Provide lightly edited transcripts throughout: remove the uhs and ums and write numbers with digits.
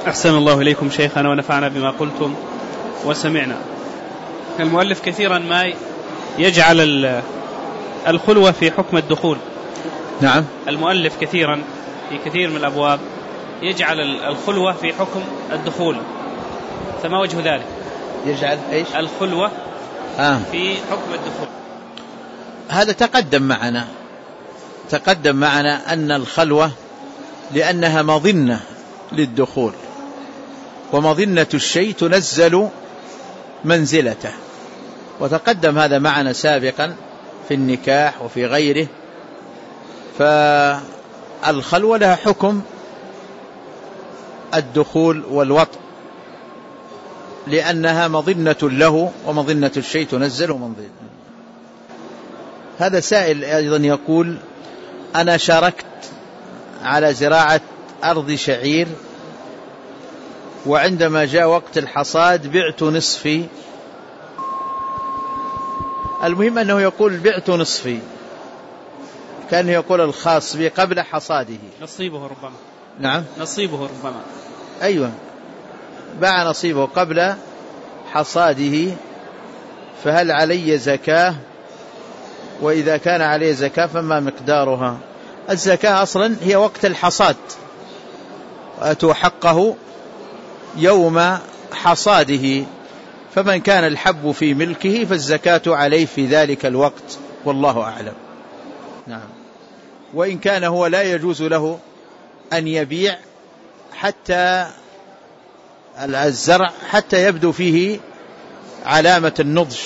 أحسن الله إليكم شيخنا ونفعنا بما قلتم وسمعنا. المؤلف كثيرا ما يجعل الخلوة في حكم الدخول. نعم. المؤلف كثيرا في كثير من الأبواب يجعل الخلوة في حكم الدخول، فما وجه ذلك؟ يجعل إيش؟ الخلوة في حكم الدخول. هذا تقدم معنا أن الخلوة لأنها مظنة للدخول، ومظنة الشيء تنزل منزلته، وتقدم هذا معنا سابقا في النكاح وفي غيره. فالخلوة لها حكم الدخول والوطء لأنها مظنة له، ومظنة الشيء تنزل منزله. هذا سائل أيضا يقول: أنا شاركت على زراعة أرض شعير، وعندما جاء وقت الحصاد بعت نصفي. المهم أنه يقول بعت نصفي، كان يقول الخاص به قبل حصاده. نصيبه ربما. نعم، نصيبه ربما. أيوة، باع نصيبه قبل حصاده، فهل علي زكاة؟ وإذا كان عليه زكاة فما مقدارها؟ الزكاة أصلا هي وقت الحصاد، وأتوا حقه يوم حصاده، فمن كان الحب في ملكه فالزكاة عليه في ذلك الوقت، والله أعلم. نعم. وإن كان هو لا يجوز له أن يبيع حتى الزرع حتى يبدو فيه علامة النضج،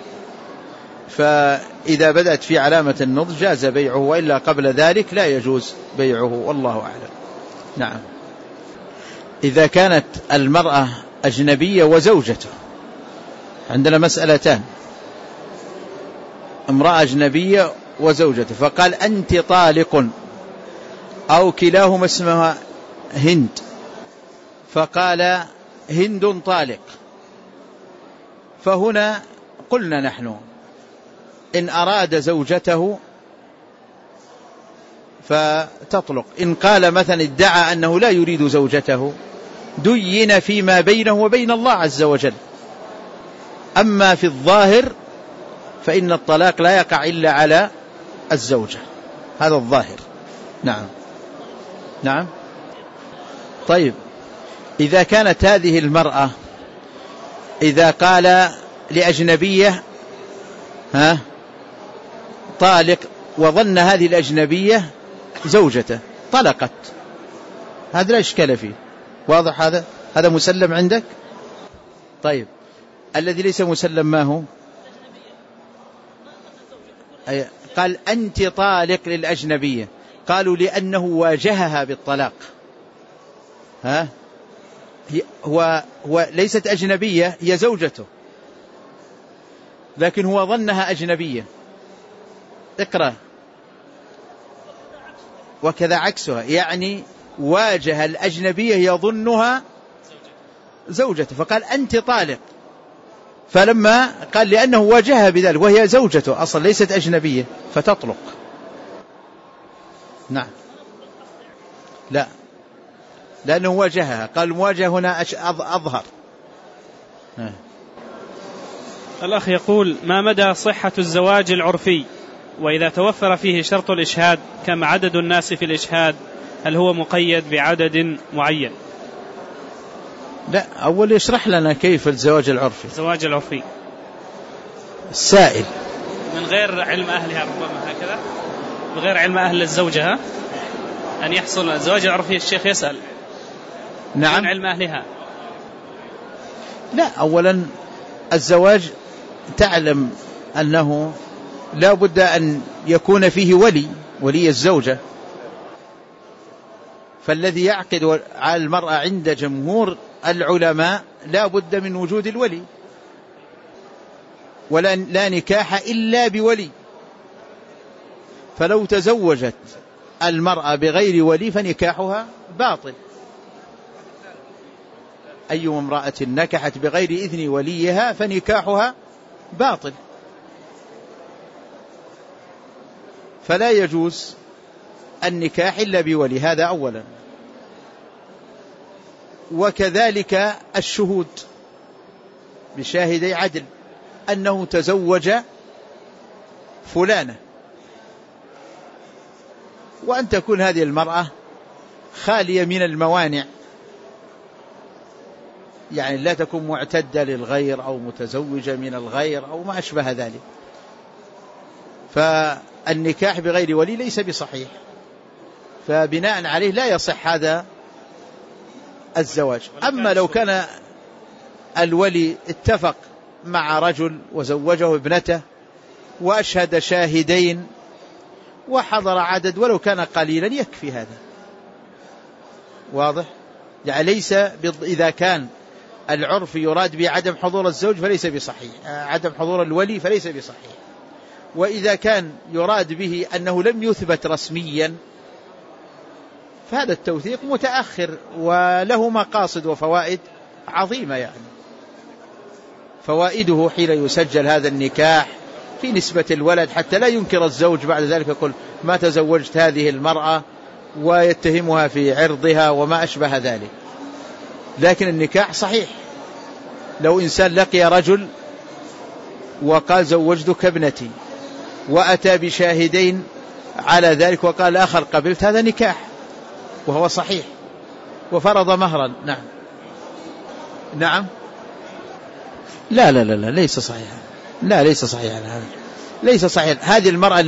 فإذا بدأت في علامة النضج جاز بيعه، وإلا قبل ذلك لا يجوز بيعه، والله أعلم. نعم. إذا كانت المرأة أجنبية وزوجته، عندنا مسألتان: امرأة أجنبية وزوجته، فقال أنت طالق، أو كلاهما اسمها هند، فقال هند طالق، فهنا قلنا نحن إن أراد زوجته فتطلق. إن قال مثلا ادعى أنه لا يريد زوجته دين فيما بينه وبين الله عز وجل. أما في الظاهر فإن الطلاق لا يقع إلا على الزوجة، هذا الظاهر. نعم. نعم. طيب، إذا كانت هذه المرأة إذا قال لأجنبية طالق وظن هذه الأجنبية زوجته طلقت، هذا لا إشكال فيه، واضح؟ هذا مسلم عندك؟ طيب، الذي ليس مسلم ما هو؟ قال أنت طالق للأجنبية، قالوا لأنه واجهها بالطلاق. هو ليست أجنبية، هي زوجته، لكن هو ظنها أجنبية. اقرأ. وكذا عكسها، يعني واجه الأجنبية يظنها زوجته، فقال أنت طالق، فلما قال لأنه واجهها بذلك وهي زوجته أصلا ليست أجنبية فتطلق. نعم. لا، لأنه واجهها، قال المواجهة هنا أظهر. الأخ يقول: ما مدى صحة الزواج العرفي؟ وإذا توفر فيه شرط الإشهاد كم عدد الناس في الإشهاد؟ هل هو مقيد بعدد معين؟ لا، أول يشرح لنا كيف الزواج العرفي. الزواج العرفي السائل من غير علم أهلها، ربما هكذا، بغير علم أهل الزوجة أن يحصل الزواج العرفي. الشيخ يسأل. نعم. من علم أهلها. لا، أولا الزواج تعلم أنه لا بد أن يكون فيه ولي الزوجة، فالذي يعقد على المرأة عند جمهور العلماء لا بد من وجود الولي، لا نكاح إلا بولي. فلو تزوجت المرأة بغير ولي فنكاحها باطل. أي امرأة نكحت بغير إذن وليها فنكاحها باطل. فلا يجوز النكاح إلا بولي، هذا أولا. وكذلك الشهود بشاهدي عدل أنه تزوج فلانة، وأن تكون هذه المرأة خالية من الموانع، يعني لا تكون معتدة للغير أو متزوجة من الغير أو ما أشبه ذلك. فالنكاح بغير ولي ليس بصحيح، فبناء عليه لا يصح هذا الزواج. أما لو كان الولي اتفق مع رجل وزوجه ابنته وأشهد شاهدين وحضر عدد ولو كان قليلا يكفي هذا، واضح؟ يعني ليس إذا كان العرف يراد بعدم حضور الزوج فليس بصحيح، عدم حضور الولي فليس بصحيح. وإذا كان يراد به أنه لم يثبت رسميا فهذا التوثيق متأخر وله مقاصد وفوائد عظيمة، يعني فوائده حين يسجل هذا النكاح في نسبة الولد حتى لا ينكر الزوج بعد ذلك يقول ما تزوجت هذه المرأة ويتهمها في عرضها وما أشبه ذلك. لكن النكاح صحيح. لو إنسان لقي رجل وقال زوجتك ابنتي وأتى بشاهدين على ذلك وقال آخر قبلت، هذا نكاح وهو صحيح وفرض مهرا. نعم نعم لا لا لا, لا ليس صحيحا، لا ليس صحيحا، هذا ليس صحيح. هذه المرأة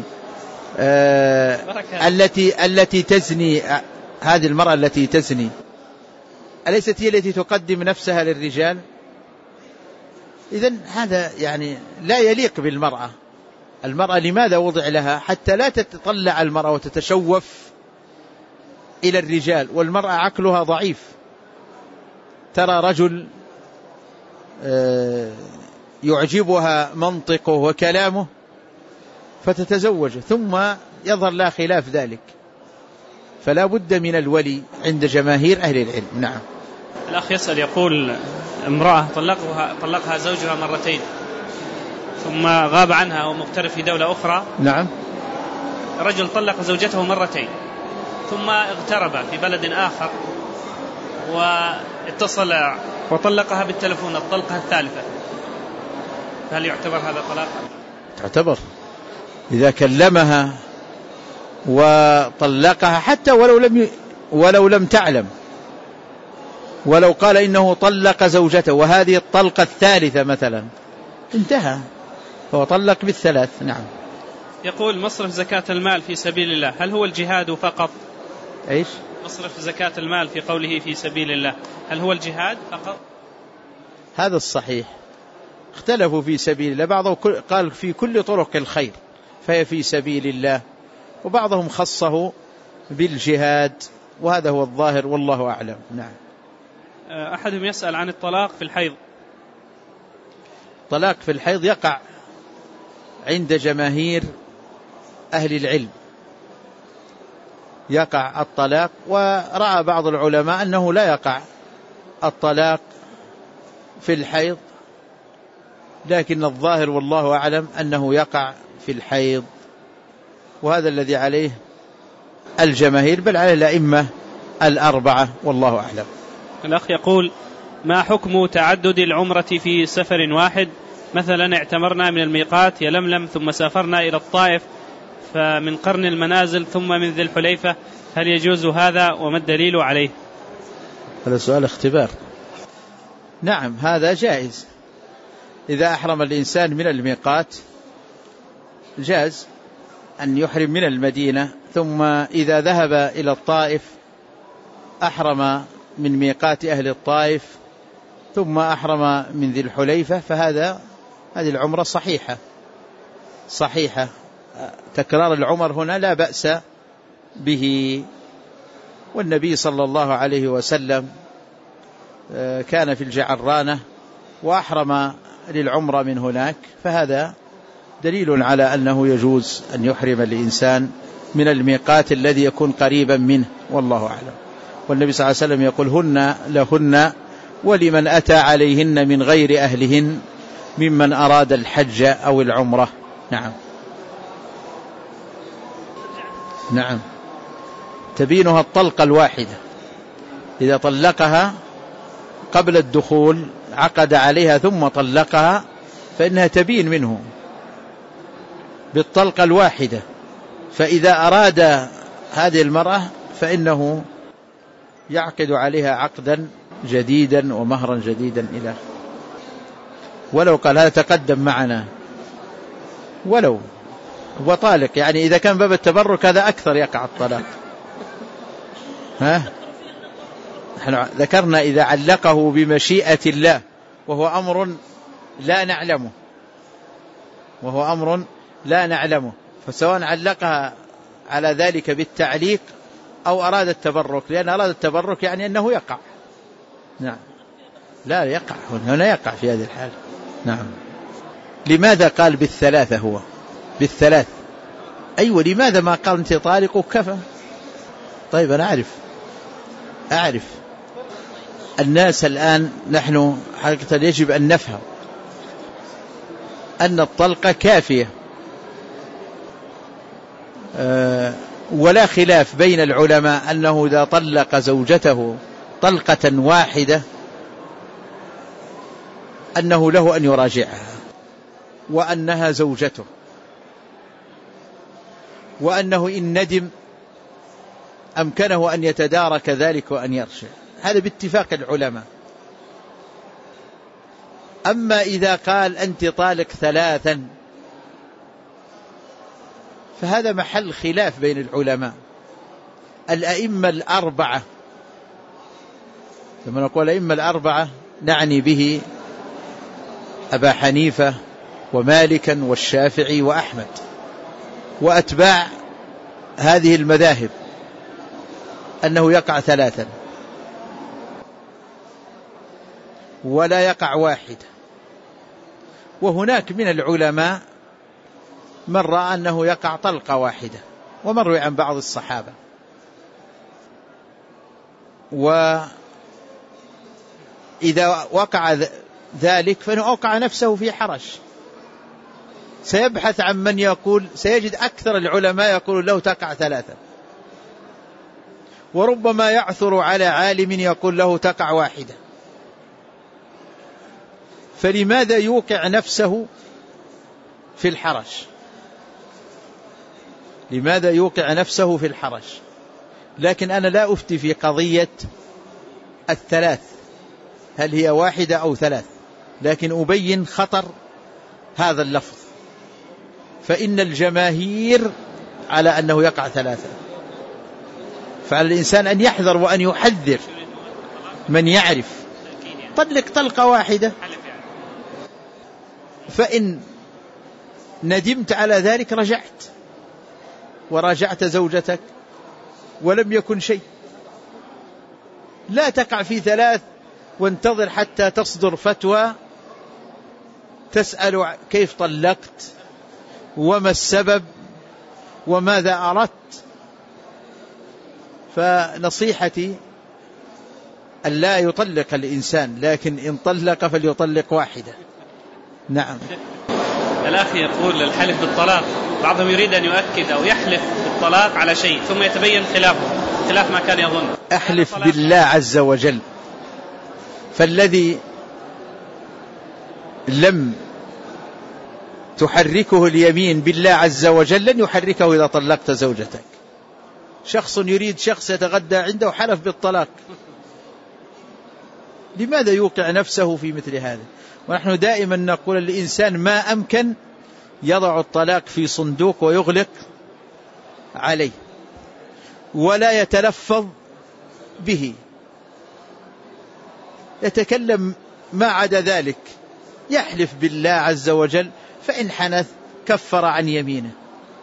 التي تزني، هذه المرأة التي تزني أليست هي التي تقدم نفسها للرجال؟ إذن هذا يعني لا يليق بالمرأة. المرأة لماذا وضع لها؟ حتى لا تتطلع المرأة وتتشوف إلى الرجال، والمرأة عقلها ضعيف. ترى رجل يعجبها منطقه وكلامه فتتزوجه ثم يظهر لا خلاف ذلك، فلا بد من الولي عند جماهير أهل العلم. نعم. الأخ يسأل يقول امرأة طلقها زوجها مرتين ثم غاب عنها ومغترب في دولة أخرى. نعم. رجل طلق زوجته مرتين ثم اغترب في بلد آخر واتصل وطلقها بالتلفون الطلقة الثالثة، هل يعتبر هذا طلاق؟ تعتبر إذا كلمها وطلقها حتى ولو لم تعلم، ولو قال إنه طلق زوجته وهذه الطلقة الثالثة مثلا انتهى، هو طلق بالثلاث. نعم. يقول مصرف زكاة المال في سبيل الله هل هو الجهاد فقط؟ إيش؟ مصرف زكاة المال في قوله في سبيل الله هل هو الجهاد فقط؟ هذا الصحيح. اختلفوا في سبيل الله، بعضهم قال في كل طرق الخير فهي في سبيل الله، وبعضهم خصه بالجهاد، وهذا هو الظاهر والله أعلم. نعم. أحدهم يسأل عن الطلاق في الحيض. طلاق في الحيض يقع عند جماهير أهل العلم، يقع الطلاق، ورأى بعض العلماء أنه لا يقع الطلاق في الحيض، لكن الظاهر والله أعلم أنه يقع في الحيض، وهذا الذي عليه الجماهير بل عليه الأئمة الأربعة والله أعلم. الأخ يقول ما حكم تعدد العمرة في سفر واحد؟ مثلا اعتمرنا من الميقات يلملم ثم سافرنا إلى الطائف فمن قرن المنازل ثم من ذي الحليفة، هل يجوز هذا وما الدليل عليه؟ هذا سؤال اختبار. نعم هذا جائز، إذا أحرم الإنسان من الميقات جاز أن يحرم من المدينة، ثم إذا ذهب إلى الطائف أحرم من ميقات أهل الطائف ثم أحرم من ذي الحليفة، هذه العمرة صحيحة. تكرار العمر هنا لا بأس به، والنبي صلى الله عليه وسلم كان في الجعرانة وأحرم للعمرة من هناك، فهذا دليل على أنه يجوز أن يحرم الإنسان من الميقات الذي يكون قريبا منه والله أعلم. والنبي صلى الله عليه وسلم يقول هن لهن ولمن أتى عليهن من غير أهلهن ممن أراد الحج أو العمرة. نعم. نعم. تبينها الطلقة الواحدة، إذا طلقها قبل الدخول عقد عليها ثم طلقها فإنها تبين منه بالطلقة الواحدة. فإذا أراد هذه المرأة فإنه يعقد عليها عقدا جديدا ومهرا جديدا إلى ولو قال هذا تقدم معنا ولو وطالق، يعني إذا كان باب التبرك هذا أكثر يقع الطلاق. نحن ذكرنا إذا علقه بمشيئة الله وهو أمر لا نعلمه فسواء علقها على ذلك بالتعليق أو أراد التبرك، لأن أراد التبرك يعني أنه يقع. نعم لا يقع هنا يقع في هذه الحالة. نعم. لماذا قال بالثلاثة هو بالثلاث؟ أيوة لماذا ما قال أنت طالق وكفى؟ طيب أنا أعرف الناس الآن نحن حقيقة يجب أن نفهم أن الطلقة كافية، ولا خلاف بين العلماء أنه إذا طلق زوجته طلقة واحدة أنه له أن يراجعها وأنها زوجته، وأنه إن ندم أمكنه أن يتدارك ذلك وأن يرجع، هذا باتفاق العلماء. أما إذا قال أنت طالق ثلاثا فهذا محل خلاف بين العلماء. الأئمة الأربعة، لما نقول الأئمة الأربعة نعني به أبا حنيفة ومالكا والشافعي وأحمد وأتباع هذه المذاهب، أنه يقع ثلاثا ولا يقع واحدا. وهناك من العلماء من رأى أنه يقع طلقة واحدة، ومروي عن بعض الصحابة. وإذا وقع ذلك فإنه أوقع نفسه في حرج، سيبحث عن من يقول، سيجد أكثر العلماء يقول له تقع ثلاثة، وربما يعثر على عالم يقول له تقع واحدة. فلماذا يوقع نفسه في الحرج؟ لماذا يوقع نفسه في الحرج؟ لكن أنا لا أفتي في قضية الثلاث هل هي واحدة أو ثلاث، لكن أبين خطر هذا اللفظ. فإن الجماهير على أنه يقع ثلاثة، فعلى الإنسان أن يحذر وأن يحذر من يعرف. طلق طلقة واحدة، فإن ندمت على ذلك رجعت وراجعت زوجتك ولم يكن شيء. لا تقع في ثلاث وانتظر حتى تصدر فتوى تسأل كيف طلقت وما السبب وماذا أردت. فنصيحتي أن لا يطلق الإنسان، لكن إن طلق فليطلق واحدة. نعم. الأخ يقول الحلف بالطلاق، بعضهم يريد أن يؤكد أو يحلف بالطلاق على شيء ثم يتبين خلاف ما كان يظن. أحلف بالله عز وجل، فالذي لم تحركه اليمين بالله عز وجل لن يحركه إذا طلقت زوجتك. شخص يريد شخص يتغدى عنده وحلف بالطلاق، لماذا يوقع نفسه في مثل هذا؟ ونحن دائما نقول الإنسان ما أمكن يضع الطلاق في صندوق ويغلق عليه ولا يتلفظ به، يتكلم ما عدا ذلك، يحلف بالله عز وجل، فإن حنث كفر عن يمينه.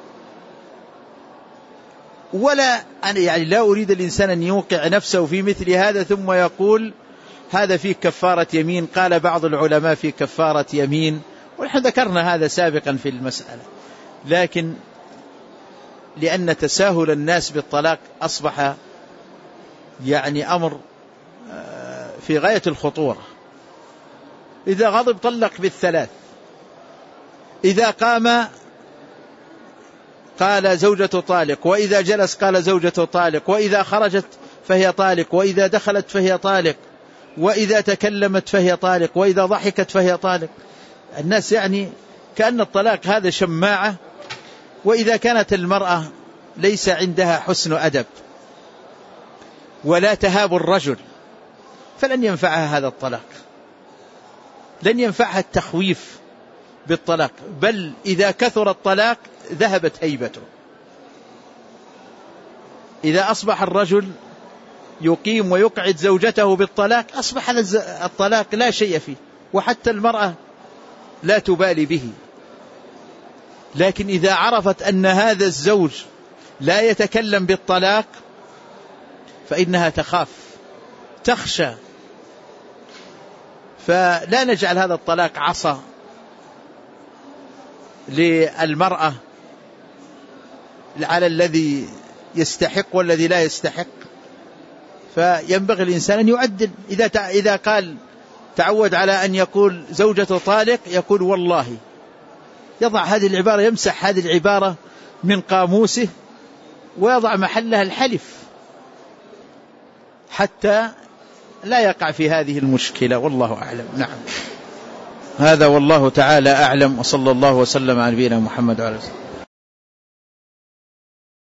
ولا أنا يعني لا أريد الإنسان أن يوقع نفسه في مثل هذا ثم يقول هذا فيه كفارة يمين. قال بعض العلماء في كفارة يمين، ونحن ذكرنا هذا سابقا في المسألة، لكن لأن تساهل الناس بالطلاق أصبح يعني أمر في غاية الخطورة. إذا غضب طلق بالثلاث، إذا قام قال زوجته طالق، وإذا جلس قال زوجته طالق، وإذا خرجت فهي طالق، وإذا دخلت فهي طالق، وإذا تكلمت فهي طالق، وإذا ضحكت فهي طالق. الناس يعني كأن الطلاق هذا شماعة، وإذا كانت المرأة ليس عندها حسن أدب ولا تهاب الرجل فلن ينفعها هذا الطلاق، لن ينفعها التخويف بالطلاق، بل إذا كثر الطلاق ذهبت هيبته. إذا أصبح الرجل يقيم ويقعد زوجته بالطلاق أصبح الطلاق لا شيء فيه، وحتى المرأة لا تبالي به. لكن إذا عرفت أن هذا الزوج لا يتكلم بالطلاق فإنها تخاف تخشى. فلا نجعل هذا الطلاق عصا للمرأة على الذي يستحق والذي لا يستحق. فينبغي الإنسان أن يعدل. إذا قال تعود على أن يقول زوجته طالق يقول والله، يضع هذه العبارة، يمسح هذه العبارة من قاموسه ويضع محلها الحلف حتى لا يقع في هذه المشكلة. والله أعلم. نعم، هذا والله تعالى أعلم، وصلى الله وسلم على نبينا محمد وعلى آله وسلم.